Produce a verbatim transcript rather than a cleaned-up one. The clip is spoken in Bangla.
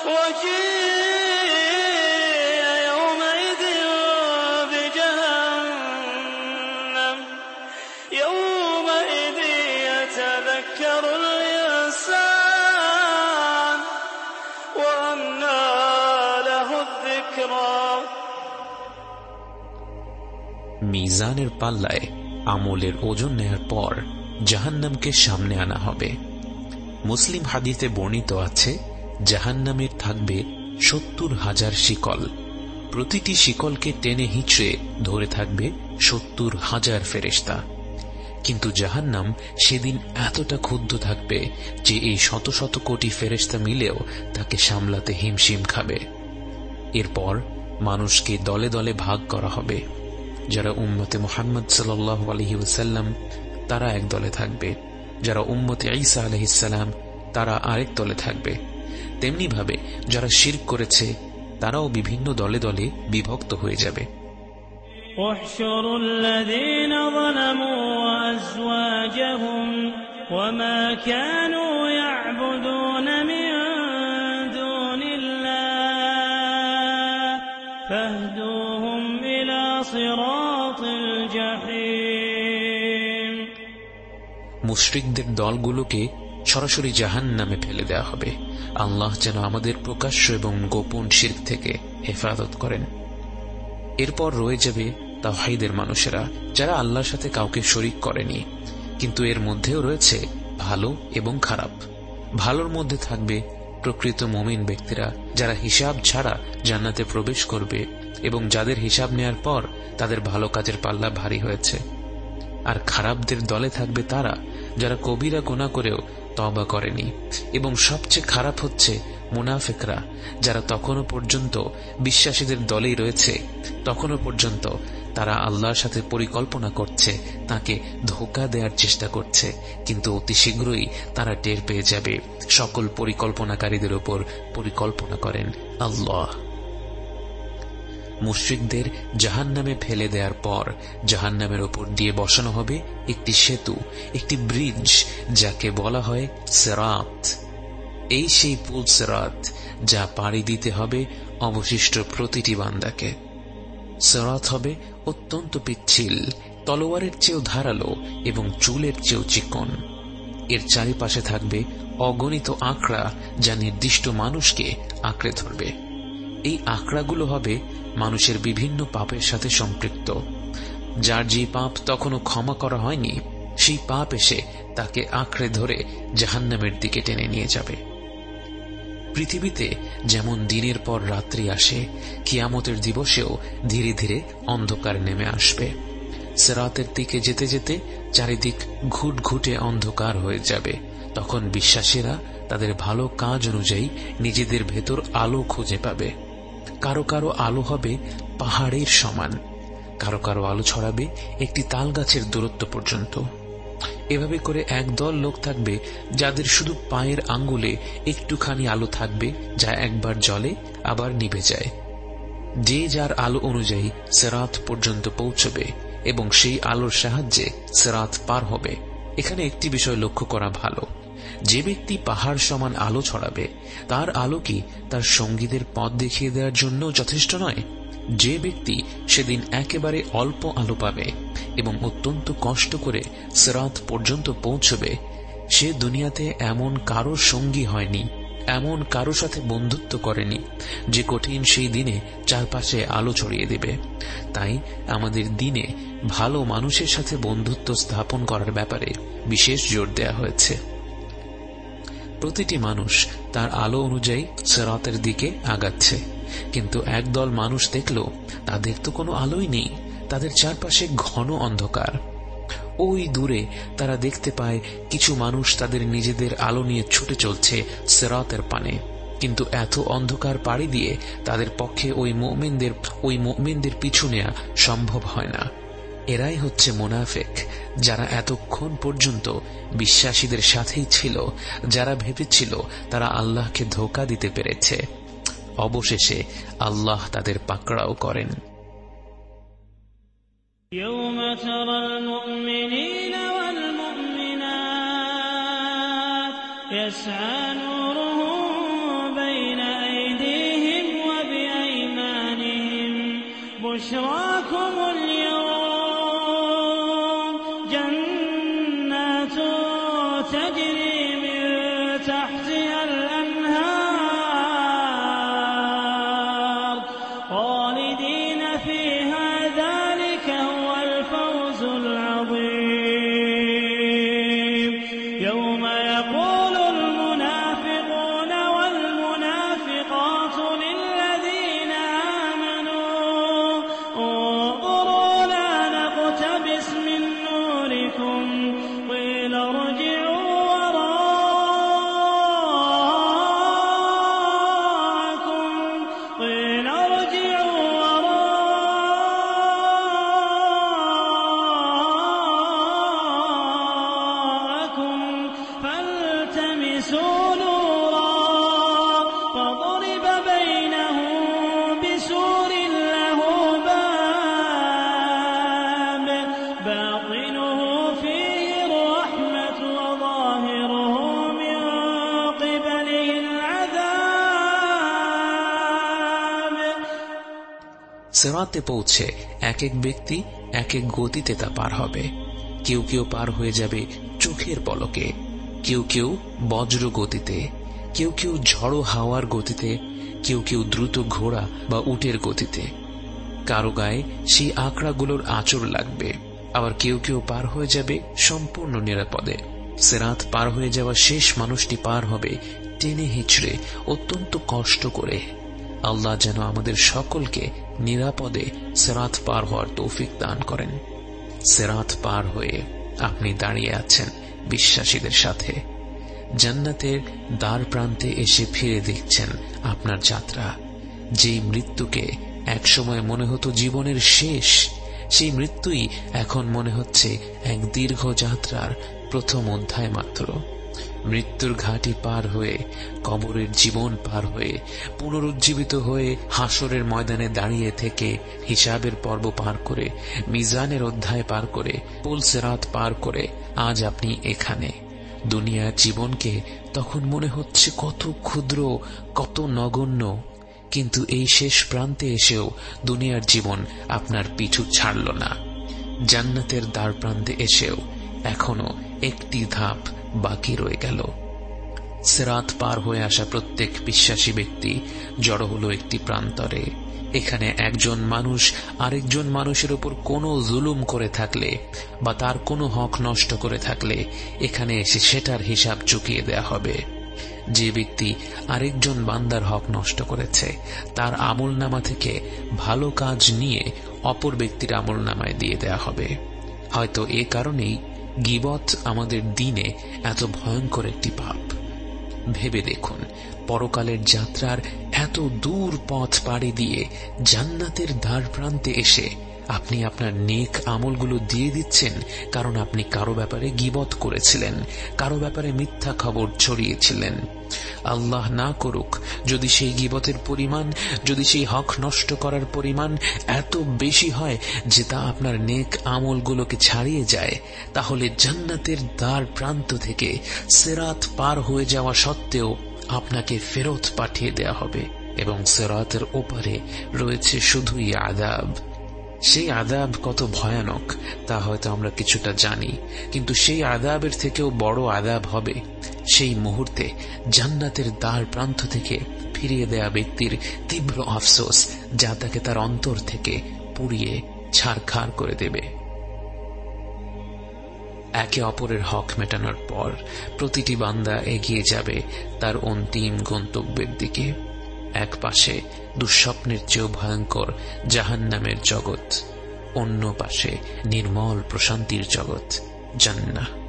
وجيء يومئذ بجهنم يومئذ يتذكر الإنسان وأنى له الذكرى মিজানের পাল্লায় আমলের ওজন নেয়ার পর জাহান্নামকে সামনে আনা হবে। মুসলিম হাদিসে বর্ণিত আছে, জাহান্নামের থাকবে সত্তর হাজার শিকল, প্রতিটি শিকলকে টেনে হিঁচড়ে ধরে থাকবে সত্তর হাজার ফেরেশতা। কিন্তু জাহান্নাম সেদিন এতটা ক্ষুব্ধ থাকবে যে এই শত শত কোটি ফেরেশতা মিলেও তাকে সামলাতে হিমশিম খাবে। এরপর মানুষকে দলে দলে ভাগ করা হবে। যারা উম্মতে মুহাম্মদ সাল্লাল্লাহু আলাইহি ওয়াসাল্লাম তারা এক দলে থাকবে, যারা উম্মতে ঈসা আলাইহিস সালাম তারা আরেক দলে থাকবে। তেমনি ভাবে যারা শিরক করেছে তারাও বিভিন্ন দলে দলে বিভক্ত হয়ে যাবে। احشروا الذين ظلموا وأزواجهم وما كانوا يعبدون من دون الله فاهدوهم إلى صراط الجحيم মুশরিকদের দলগুলোকে সরাসরি জাহান্নামে ফেলে দেওয়া হবে। আল্লাহ যেন আমাদের প্রকাশ্য এবং গোপন শিরক থেকে হেফাজত করেন। এরপর রয়ে যাবে তাওহীদের মানুষেরা, যারা আল্লাহর সাথে কাউকে শরীক করেনি, কিন্তু এর মধ্যেও রয়েছে ভালো এবং খারাপ। ভালোর মধ্যে থাকবে প্রকৃত মুমিন ব্যক্তিরা, যারা হিসাব ছাড়া জান্নাতে প্রবেশ করবে এবং যাদের হিসাব নেয়ার পর তাদের ভালো কাজের পাল্লা ভারী হয়েছে। আর খারাপদের দলে থাকবে তারা যারা কবিরা গুনাহ করেও তওবা করেনি, এবং সবচেয়ে খারাপ হচ্ছে মুনাফিকরা, যারা তখনও পর্যন্ত বিশ্বাসীদের দলেই রয়েছে, তখনও পর্যন্ত তারা আল্লাহর সাথে পরিকল্পনা করছে, তাকে ধোঁকা দেওয়ার চেষ্টা করছে, কিন্তু অতি শীঘ্রই তারা টের পেয়ে যাবে সকল পরিকল্পনাকারীদের উপর পরিকল্পনা করেন আল্লাহ। মুশরিকদের জাহান্নামে ফেলে দেওয়ার পর জাহান্নামের উপর দিয়ে বসানো হবে একটি সেতু, একটি ব্রিজ, যাকে বলা হয় সিরাত। এই সেই পুল সিরাত যা পাড়ি দিতে হবে অবশিষ্ট প্রতিটি বান্দাকে। সিরাত হবে অত্যন্ত পিচ্ছিল, তলোয়ারের চেয়েও ধারালো এবং চুলের চেয়েও চিকন। এর চারিপাশে থাকবে অগণিত আঁকড়া যা নির্দিষ্ট মানুষকে আঁকড়ে ধরবে। এই আঁকড়াগুলো হবে মানুষের বিভিন্ন পাপের সাথে সম্পৃক্ত। যার যে পাপ তখনও ক্ষমা করা হয়নি, সেই পাপ এসে তাকে আঁকড়ে ধরে জাহান্নামের দিকে টেনে নিয়ে যাবে। পৃথিবীতে যেমন দিনের পর রাত্রি আসে, কিয়ামতের দিবসেও ধীরে ধীরে অন্ধকার নেমে আসবে। সিরাতের দিকে যেতে যেতে চারিদিক ঘুটঘুটে অন্ধকার হয়ে যাবে। তখন বিশ্বাসীরা তাদের ভালো কাজ অনুযায়ী নিজেদের ভেতর আলো খুঁজে পাবে। কারো কারো আলো হবে পাহাড়ের সমান, কারো কারো আলো ছড়াবে একটি তাল গাছের দূরত্ব পর্যন্ত। এভাবে করে একদল লোক থাকবে যাদের শুধু পায়ের আঙ্গুলে একটুখানি আলো থাকবে, যা একবার জ্বলে আবার নিভে যায়। যে যার আলো অনুযায়ী সিরাত পর্যন্ত পৌঁছবে এবং সেই আলোর সাহায্যে সিরাত পার হবে। এখানে একটি বিষয় লক্ষ্য করা ভালো, যে ব্যক্তি পাহাড় সমান আলো ছড়াবে তার আলো কি তার সঙ্গীদের পথ দেখিয়ে দেওয়ার জন্য যথেষ্ট নয়? যে ব্যক্তি সেদিন একেবারে অল্প আলো পাবে এবং অত্যন্ত কষ্ট করে সিরাত পর্যন্ত পৌঁছবে, সে দুনিয়াতে এমন কারো সঙ্গী হয়নি, এমন কারো সাথে বন্ধুত্ব করেনি যে কঠিন সেই দিনে চারপাশে আলো ছড়িয়ে দেবে। তাই আমাদের দিনে ভালো মানুষের সাথে বন্ধুত্ব স্থাপন করার ব্যাপারে বিশেষ জোর দেওয়া হয়েছে। প্রতিটি মানুষ তার আলো অনুযায়ী সিরাতের দিকে আগাচ্ছে, কিন্তু একদল মানুষ দেখল তাদের তো কোনো আলোই নেই, তাদের চারপাশে ঘন অন্ধকার। ওই দূরে তারা দেখতে পায় কিছু মানুষ তাদের নিজেদের আলো নিয়ে ছুটে চলছে সিরাতের পানে, কিন্তু এত অন্ধকার পাড়ি দিয়ে তাদের পক্ষে ওই মুমিনদের ওই মুমিনদের পিছু নেওয়া সম্ভব হয় না। এরাই হচ্ছে মুনাফিক, যারা এতক্ষণ পর্যন্ত বিশ্বাসীদের সাথেই ছিল, যারা ভেবেছিল তারা আল্লাহকে ধোঁকা দিতে পেরেছে। অবশেষে আল্লাহ তাদের পাকড়াও করেন। يوم ترى المؤمنين والمؤمنات يسعى نورهم بين بشراكم اليوم جنات تجري من تحتها الأنهار خالدين فيها ذلك هو الفوز العظيم يوم يقول المنافقون والمنافقات للذين آمنوا انظرونا نقتبس من نوركم قيل ارجعوا وراءكم قيل ارجعوا وراءكم فالتمسوا نورا فضرب بينهم بسور له باب باطنه فيه الرحمة وظاهره من قبله العذاب সিরাতে পৌঁছে এক এক ব্যক্তি এক এক গতিতে তা পার হবে। কেউ কেউ পার হয়ে যাবে চোখের পলকে, কেউ কেউ বজ্র গতিতে, কেউ কেউ ঝড়ো হাওয়ার গতিতে, কেউ কেউ দ্রুত ঘোড়া বা উটের গতিতে। কারো গায়ে সেই আকড়াগুলোর আঁচড় লাগবে, আবার কেউ কেউ পার হয়ে যাবে সম্পূর্ণ নিরাপদে। সিরাত পার হয়ে যাওয়া শেষ মানুষটি পার হবে টেনে হিচড়ে, অত্যন্ত কষ্ট করে। আল্লাহ যেন আমাদের সকলকে নিরাপদে সিরাত পার হওয়ার তৌফিক দান করেন। সিরাত পার হয়ে আপনি দাঁড়িয়ে আছেন বিশ্বাসীদের সাথে, জান্নাতের দ্বার প্রান্তে এসে ফিরে দেখছেন আপনার যাত্রা। যেই মৃত্যুকে একসময় মনে হতো জীবনের শেষ, সেই মৃত্যুই এখন মনে হচ্ছে এক দীর্ঘ যাত্রার প্রথম অধ্যায় মাত্র। মৃত্যুর ঘাটি পার হয়ে, কবরের জীবন পার হয়ে, পুনরুজ্জীবিত হয়ে হাসরের ময়দানে দাঁড়িয়ে থেকে, হিসাবের পর্ব পার করে, মিজানের অধ্যায় পার করে, পুল সিরাত পার করে আজ আপনি এখানে। দুনিয়ার জীবনকে তখন মনে হচ্ছে কত ক্ষুদ্র, কত নগণ্য, কিন্তু এই শেষ প্রান্তে এসেও দুনিয়ার জীবন আপনার পিছু ছাড়ল না। জান্নাতের দ্বার প্রান্তে এসেও এখনো একটি ধাপ বাকি রয়ে গেল। সিরাত পার হয়ে আসা প্রত্যেক বিশ্বাসী ব্যক্তি জড়ো হলো একটি প্রান্তরে। এখানে একজন মানুষ আরেকজন মানুষের উপর কোনো জুলুম করে থাকলে বা তার কোনো হক নষ্ট করে থাকলে এখানে এসে সেটার হিসাব চুকিয়ে দেয়া হবে। যে ব্যক্তি আরেকজন বান্দার হক নষ্ট করেছে তার আমলনামা থেকে ভালো কাজ নিয়ে অপর ব্যক্তির আমলনামায় দিয়ে দেয়া হবে। হয়তো এ কারণেই গীবত আমাদের দিনে এত ভয়ঙ্কর একটি পাপ। ভেবে দেখুন, পরকালের যাত্রার এত দূর পথ পাড়ি দিয়ে জান্নাতের দ্বার প্রান্তে এসে আপনি আপনার নেক আমলগুলো দিয়ে দিচ্ছেন কারণ আপনি কারো ব্যাপারে গীবত করেছিলেন, কারো ব্যাপারে মিথ্যা খবর ছড়িয়েছিলেন। আল্লাহ না করুক যদি সেই গীবতের পরিমাণ, যদি সেই হক নষ্ট করার পরিমাণ এত বেশি হয় যে তা আপনার নেক আমলগুলোকে ছাড়িয়ে যায়, তাহলে জান্নাতের দ্বার প্রান্ত থেকে সিরাত পার হয়ে যাওয়া সত্ত্বেও আপনাকে ফেরত পাঠিয়ে দেয়া হবে এবং সিরাতের ওপারে রয়েছে শুধুই আযাব। সেই আযাব কত ভয়ানক তা হয়তো আমরা কিছুটা জানি, কিন্তু সেই আযাবের থেকেও বড় আযাব হবে সেই মুহূর্তে জান্নাতের দ্বার প্রান্ত থেকে ফিরিয়ে দেয়া ব্যক্তির তীব্র আফসোস, যা তাকে তার অন্তর থেকে পুড়িয়ে ছারখার করে দেবে। একে অপরের হক মেটানোর পর প্রতিটি বান্দা এগিয়ে যাবে তার অন্তিম গন্তব্যের দিকে। এক পাশে দুঃস্বপ্নের চেয়েও ভয়ঙ্কর জাহান্নামের জগৎ, অন্য পাশে নির্মল প্রশান্তির জগৎ জান্নাহ।